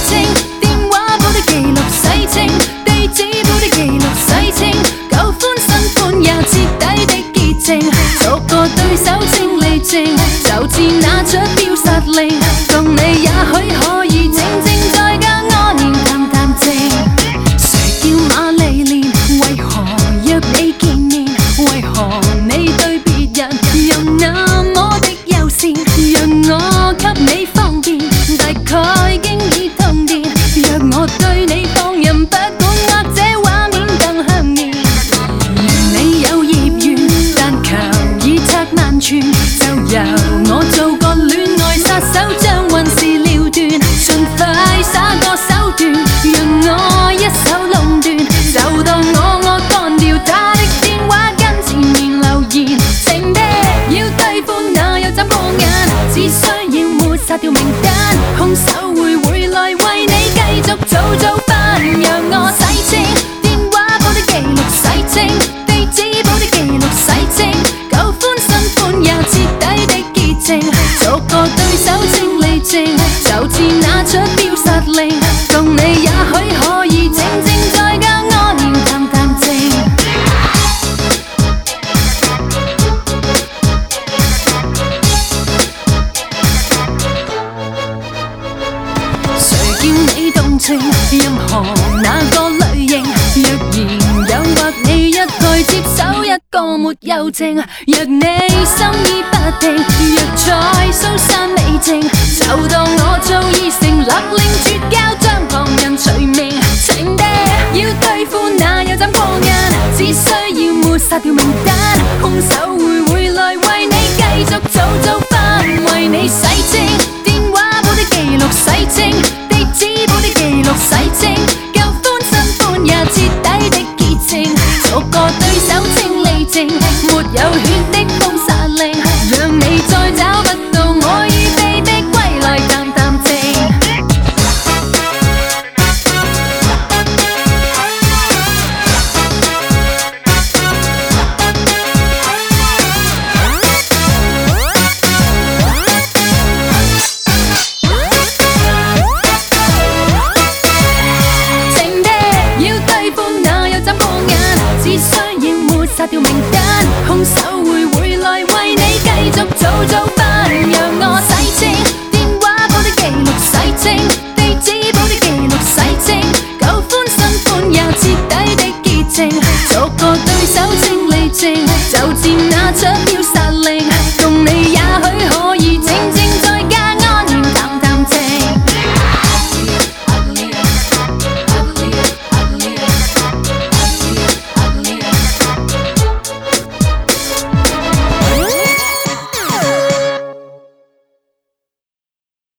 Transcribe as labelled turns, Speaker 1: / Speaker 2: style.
Speaker 1: 清，電話簿的記錄洗清，地址簿的記錄洗清，舊歡新歡也徹底的潔淨，逐個對手清理淨，就似那出標殺令，共你也許可以靜靜在家安然談談情。誰叫瑪麗蓮？為何約你見面？為何你對別人又那麼的友善？讓我給你方便，大概經已通電。若我對你放任不管，或者畫面更香豔。你有業緣，但求已拆萬寸，就由我做個戀愛殺手，將運事了斷，盡快耍個手段，讓我一手壟斷。就當我幹掉他的電話跟前面留言，情的要對付那又怎過眼？只需要抹殺掉名單，兇手會來為你繼續做飯，讓我洗清電話簿的記錄洗清，地址簿的記錄洗清，舊歡新歡也徹底的潔淨，逐個對手清理淨，就似那出標殺令，共你也許可以靜靜在家安然談談情。誰叫你動情？任何那個類型，若然誘惑你一概接手一個沒有情，若你心意不定，若在蘇珊美靜，就當我早已成勒令絕交，將旁人除名。情的要對付那又怎過眼？只需要抹殺掉名單，兇手會來為你繼續做飯，為你洗清電話簿的記錄洗清，地址簿的記錄洗清，舊歡新歡也徹底的潔淨，逐個對手清理淨，沒有血的封殺。